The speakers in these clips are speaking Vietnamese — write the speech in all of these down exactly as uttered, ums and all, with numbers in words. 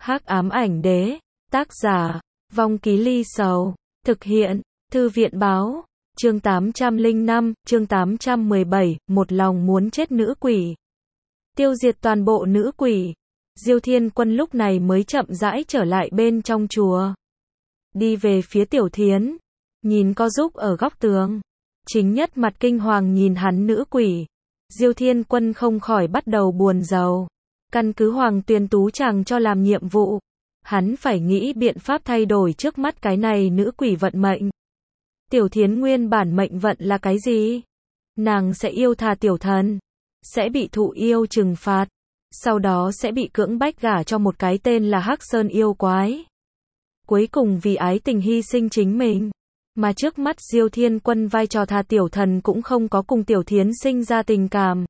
Hắc ám ảnh đế, tác giả, Vong Ký Ly Sầu, thực hiện, Thư viện báo, chương tám trăm lẻ năm, chương tám trăm mười bảy, một lòng muốn chết nữ quỷ. Tiêu diệt toàn bộ nữ quỷ. Diêu Thiên Quân lúc này mới chậm rãi trở lại bên trong chùa. Đi về phía Tiểu Thiến, nhìn co giúp ở góc tường. Chính nhất mặt kinh hoàng nhìn hắn nữ quỷ. Diêu Thiên Quân không khỏi bắt đầu buồn rầu. Căn cứ Hoàng Tuyền Tú chàng cho làm nhiệm vụ, hắn phải nghĩ biện pháp thay đổi trước mắt cái này nữ quỷ vận mệnh. Tiểu Thiến nguyên bản mệnh vận là cái gì? Nàng sẽ yêu tha tiểu thần, sẽ bị thụ yêu trừng phạt, sau đó sẽ bị cưỡng bách gả cho một cái tên là Hắc Sơn yêu quái. Cuối cùng vì ái tình hy sinh chính mình. Mà trước mắt Diêu Thiên Quân vai trò tha tiểu thần cũng không có cùng Tiểu Thiến sinh ra tình cảm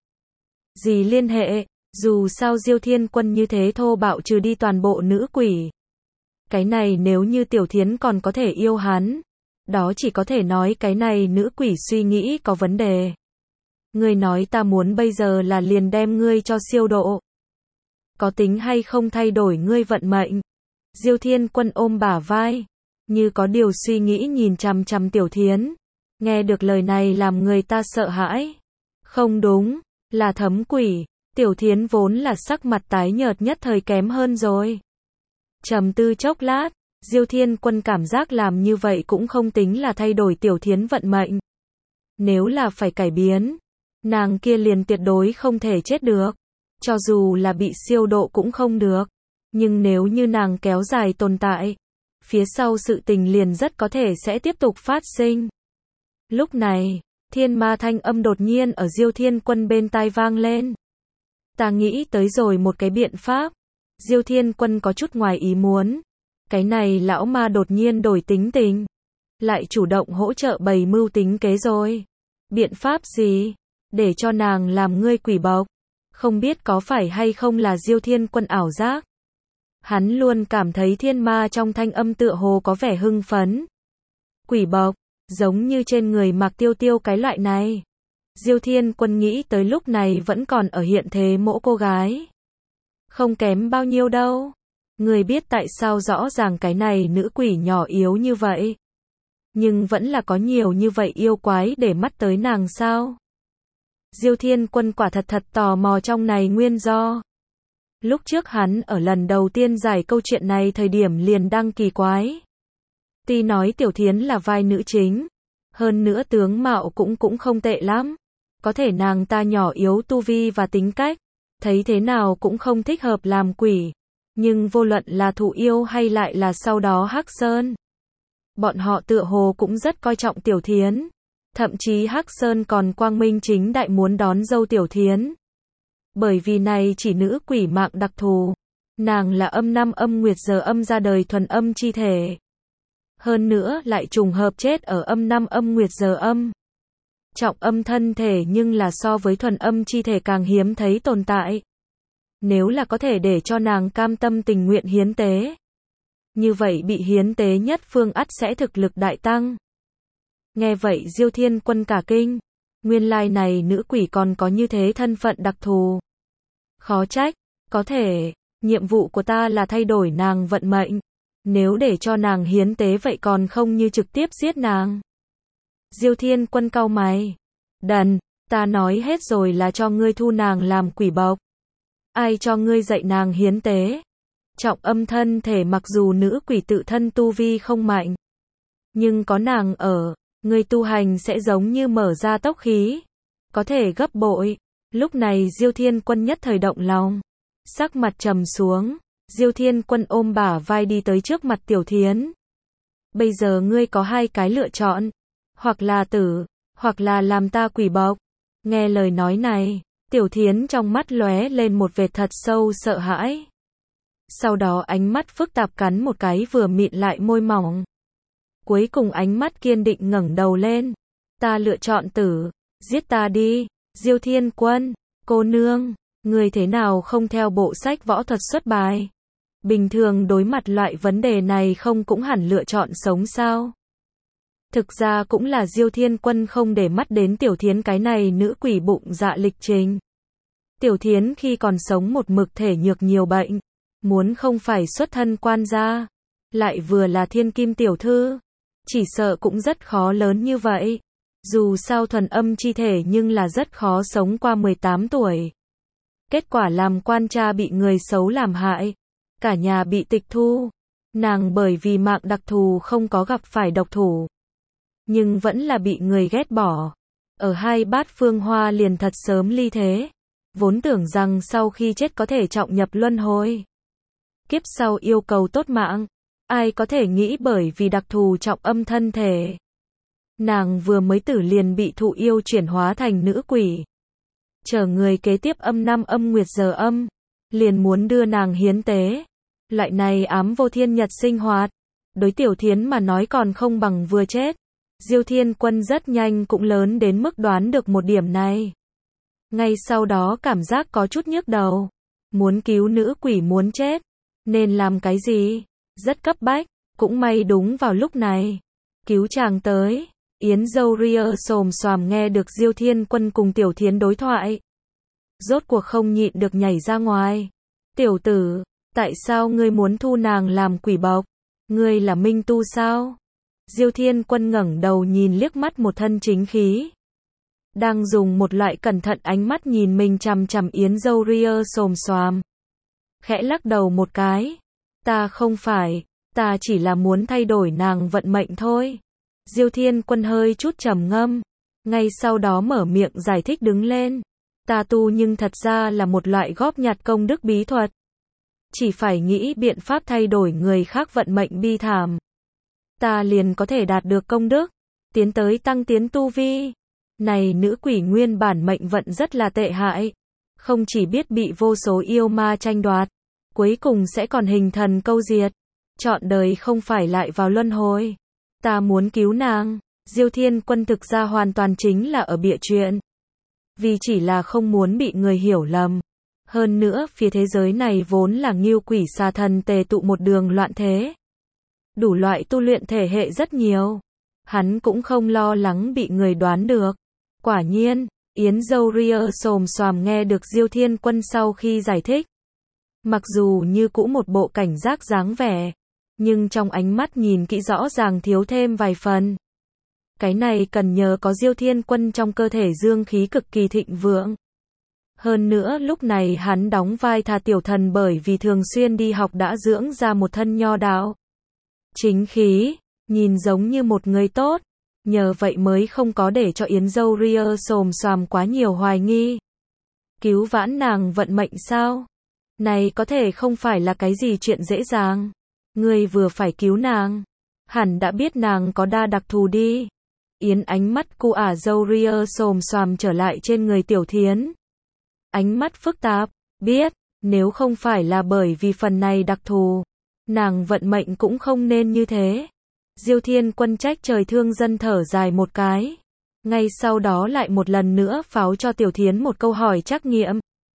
gì liên hệ. Dù sao Diêu Thiên Quân như thế thô bạo trừ đi toàn bộ nữ quỷ. Cái này nếu như Tiểu Thiến còn có thể yêu hắn, đó chỉ có thể nói cái này nữ quỷ suy nghĩ có vấn đề. Ngươi nói ta muốn bây giờ là liền đem ngươi cho siêu độ. Có tính hay không thay đổi ngươi vận mệnh? Diêu Thiên Quân ôm bả vai, như có điều suy nghĩ nhìn chằm chằm Tiểu Thiến. Nghe được lời này làm người ta sợ hãi. Không đúng, là thấm quỷ. Tiểu Thiến vốn là sắc mặt tái nhợt nhất thời kém hơn rồi. Trầm tư chốc lát, Diêu Thiên Quân cảm giác làm như vậy cũng không tính là thay đổi Tiểu Thiến vận mệnh. Nếu là phải cải biến, nàng kia liền tuyệt đối không thể chết được. Cho dù là bị siêu độ cũng không được. Nhưng nếu như nàng kéo dài tồn tại, phía sau sự tình liền rất có thể sẽ tiếp tục phát sinh. Lúc này, thiên ma thanh âm đột nhiên ở Diêu Thiên Quân bên tai vang lên. Ta nghĩ tới rồi một cái biện pháp. Diêu Thiên Quân có chút ngoài ý muốn. Cái này lão ma đột nhiên đổi tính tình. Lại chủ động hỗ trợ bày mưu tính kế rồi. Biện pháp gì? Để cho nàng làm ngươi quỷ bộc. Không biết có phải hay không là Diêu Thiên Quân ảo giác. Hắn luôn cảm thấy thiên ma trong thanh âm tựa hồ có vẻ hưng phấn. Quỷ bộc, giống như trên người Mạc Tiêu Tiêu cái loại này. Diêu Thiên Quân nghĩ tới lúc này vẫn còn ở hiện thế mỗ cô gái. Không kém bao nhiêu đâu. Người biết tại sao rõ ràng cái này nữ quỷ nhỏ yếu như vậy. Nhưng vẫn là có nhiều như vậy yêu quái để mắt tới nàng sao? Diêu Thiên Quân quả thật thật tò mò trong này nguyên do. Lúc trước hắn ở lần đầu tiên giải câu chuyện này thời điểm liền đăng kỳ quái. Tuy nói Tiểu Thiến là vai nữ chính, hơn nữa tướng mạo cũng cũng không tệ lắm. Có thể nàng ta nhỏ yếu tu vi và tính cách, thấy thế nào cũng không thích hợp làm quỷ. Nhưng vô luận là thụ yêu hay lại là sau đó Hắc Sơn, bọn họ tựa hồ cũng rất coi trọng Tiểu Thiến. Thậm chí Hắc Sơn còn quang minh chính đại muốn đón dâu Tiểu Thiến. Bởi vì này chỉ nữ quỷ mạng đặc thù. Nàng là âm năm âm nguyệt giờ âm ra đời thuần âm chi thể. Hơn nữa lại trùng hợp chết ở âm năm âm nguyệt giờ âm. Trọng âm thân thể nhưng là so với thuần âm chi thể càng hiếm thấy tồn tại. Nếu là có thể để cho nàng cam tâm tình nguyện hiến tế, như vậy bị hiến tế nhất phương ắt sẽ thực lực đại tăng. Nghe vậy Diêu Thiên Quân cả kinh. Nguyên lai này nữ quỷ còn có như thế thân phận đặc thù. Khó trách, có thể, nhiệm vụ của ta là thay đổi nàng vận mệnh. Nếu để cho nàng hiến tế vậy còn không như trực tiếp giết nàng. Diêu Thiên Quân cau mày. Đần, ta nói hết rồi là cho ngươi thu nàng làm quỷ bộc. Ai cho ngươi dạy nàng hiến tế? Trọng âm thân thể mặc dù nữ quỷ tự thân tu vi không mạnh, nhưng có nàng ở, ngươi tu hành sẽ giống như mở ra tốc khí. Có thể gấp bội. Lúc này Diêu Thiên Quân nhất thời động lòng. Sắc mặt trầm xuống. Diêu Thiên Quân ôm bả vai đi tới trước mặt Tiểu Thiến. Bây giờ ngươi có hai cái lựa chọn. Hoặc là tử, hoặc là làm ta quỷ bộc. Nghe lời nói này, Tiểu Thiến trong mắt lóe lên một vệt thật sâu sợ hãi. Sau đó ánh mắt phức tạp cắn một cái vừa mịn lại môi mỏng. Cuối cùng ánh mắt kiên định ngẩng đầu lên. Ta lựa chọn tử, giết ta đi. Diêu Thiên Quân, cô nương, người thế nào không theo bộ sách võ thuật xuất bài? Bình thường đối mặt loại vấn đề này không cũng hẳn lựa chọn sống sao? Thực ra cũng là Diêu Thiên Quân không để mắt đến Tiểu Thiến cái này nữ quỷ bụng dạ lịch trình. Tiểu Thiến khi còn sống một mực thể nhược nhiều bệnh. muốn không phải xuất thân quan gia, lại vừa là thiên kim tiểu thư, chỉ sợ cũng rất khó lớn như vậy. Dù sao thuần âm chi thể nhưng là rất khó sống qua mười tám tuổi. Kết quả làm quan cha bị người xấu làm hại, cả nhà bị tịch thu. Nàng bởi vì mạng đặc thù không có gặp phải độc thủ, nhưng vẫn là bị người ghét bỏ. Ở hai bát phương hoa liền thật sớm ly thế, vốn tưởng rằng sau khi chết có thể trọng nhập luân hồi, kiếp sau yêu cầu tốt mạng. Ai có thể nghĩ bởi vì đặc thù trọng âm thân thể, nàng vừa mới tử liền bị thụ yêu chuyển hóa thành nữ quỷ. Chờ người kế tiếp âm năm âm nguyệt giờ âm, liền muốn đưa nàng hiến tế. Loại này ám vô thiên nhật sinh hoạt, đối Tiểu Thiến mà nói còn không bằng vừa chết. Diêu Thiên Quân rất nhanh cũng lớn đến mức đoán được một điểm này. Ngay sau đó cảm giác có chút nhức đầu. Muốn cứu nữ quỷ muốn chết, nên làm cái gì? Rất cấp bách, cũng may đúng vào lúc này. Cứu chàng tới, Yến Dâu Ria xồm xoàm nghe được Diêu Thiên Quân cùng Tiểu Thiến đối thoại. Rốt cuộc không nhịn được nhảy ra ngoài. Tiểu tử, tại sao ngươi muốn thu nàng làm quỷ bộc? Ngươi là minh tu sao? Diêu Thiên Quân ngẩng đầu nhìn liếc mắt một thân chính khí, đang dùng một loại cẩn thận ánh mắt nhìn mình chằm chằm Yến Dâu Ria xồm xoàm. Khẽ lắc đầu một cái. Ta không phải, ta chỉ là muốn thay đổi nàng vận mệnh thôi. Diêu Thiên Quân hơi chút trầm ngâm, ngay sau đó mở miệng giải thích đứng lên. Ta tu nhưng thật ra là một loại góp nhặt công đức bí thuật. Chỉ phải nghĩ biện pháp thay đổi người khác vận mệnh bi thảm, ta liền có thể đạt được công đức, tiến tới tăng tiến tu vi. Này nữ quỷ nguyên bản mệnh vận rất là tệ hại, không chỉ biết bị vô số yêu ma tranh đoạt, cuối cùng sẽ còn hình thần câu diệt, trọn đời không phải lại vào luân hồi. Ta muốn cứu nàng. Diêu Thiên Quân thực ra hoàn toàn chính là ở bịa chuyện, vì chỉ là không muốn bị người hiểu lầm. Hơn nữa phía thế giới này vốn là ngưu quỷ xà thần tề tụ một đường loạn thế, đủ loại tu luyện thể hệ rất nhiều, hắn cũng không lo lắng bị người đoán được. Quả nhiên, Yến Dâu Ria xồm xoàm nghe được Diêu Thiên Quân sau khi giải thích, mặc dù như cũ một bộ cảnh giác dáng vẻ, nhưng trong ánh mắt nhìn kỹ rõ ràng thiếu thêm vài phần. Cái này cần nhờ có Diêu Thiên Quân trong cơ thể dương khí cực kỳ thịnh vượng. Hơn nữa lúc này hắn đóng vai thà tiểu thần bởi vì thường xuyên đi học đã dưỡng ra một thân nho đạo chính khí, nhìn giống như một người tốt. Nhờ vậy mới không có để cho Yến Dâu Ria xồm xoàm quá nhiều hoài nghi. Cứu vãn nàng vận mệnh sao? Này có thể không phải là cái gì chuyện dễ dàng. Ngươi vừa phải cứu nàng, hẳn đã biết nàng có đa đặc thù đi. Yến ánh mắt cu ả Dâu Ria xồm xoàm trở lại trên người Tiểu Thiến. Ánh mắt phức tạp, biết, nếu không phải là bởi vì phần này đặc thù, nàng vận mệnh cũng không nên như thế. Diêu Thiên Quân trách trời thương dân thở dài một cái. Ngay sau đó lại một lần nữa pháo cho Tiểu Thiến một câu hỏi trắc nghiệm.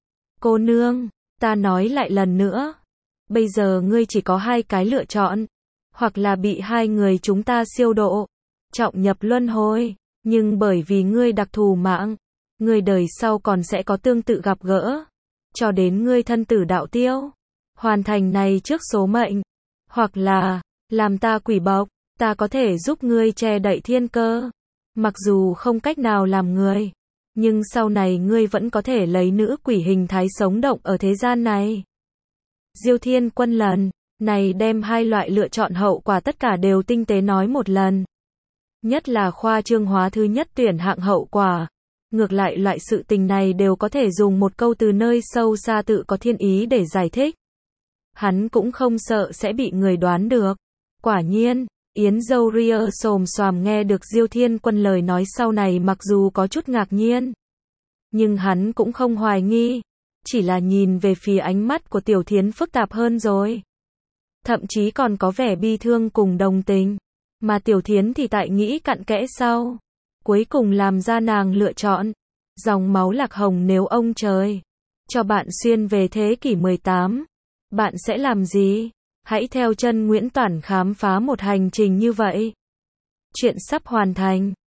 Cô nương, ta nói lại lần nữa. Bây giờ ngươi chỉ có hai cái lựa chọn. Hoặc là bị hai người chúng ta siêu độ, trọng nhập luân hồi. Nhưng bởi vì ngươi đặc thù mạng, ngươi đời sau còn sẽ có tương tự gặp gỡ, cho đến ngươi thân tử đạo tiêu, hoàn thành này trước số mệnh. Hoặc là, làm ta quỷ bộc, ta có thể giúp ngươi che đậy thiên cơ. Mặc dù không cách nào làm người, nhưng sau này ngươi vẫn có thể lấy nữ quỷ hình thái sống động ở thế gian này. Diêu Thiên Quân lần này đem hai loại lựa chọn hậu quả tất cả đều tinh tế nói một lần. Nhất là khoa trương hóa thứ nhất tuyển hạng hậu quả. Ngược lại loại sự tình này đều có thể dùng một câu từ nơi sâu xa tự có thiên ý để giải thích. Hắn cũng không sợ sẽ bị người đoán được. Quả nhiên, Yến Dâu Ria xồm xoàm nghe được Diêu Thiên Quân lời nói sau này mặc dù có chút ngạc nhiên, nhưng hắn cũng không hoài nghi, chỉ là nhìn về phía ánh mắt của Tiểu Thiến phức tạp hơn rồi. Thậm chí còn có vẻ bi thương cùng đồng tình, mà Tiểu Thiến thì tại nghĩ cặn kẽ sau, cuối cùng làm ra nàng lựa chọn. Dòng máu lạc hồng nếu ông trời cho bạn xuyên về thế kỷ mười tám, bạn sẽ làm gì? Hãy theo chân Nguyễn Toản khám phá một hành trình như vậy. Chuyện sắp hoàn thành.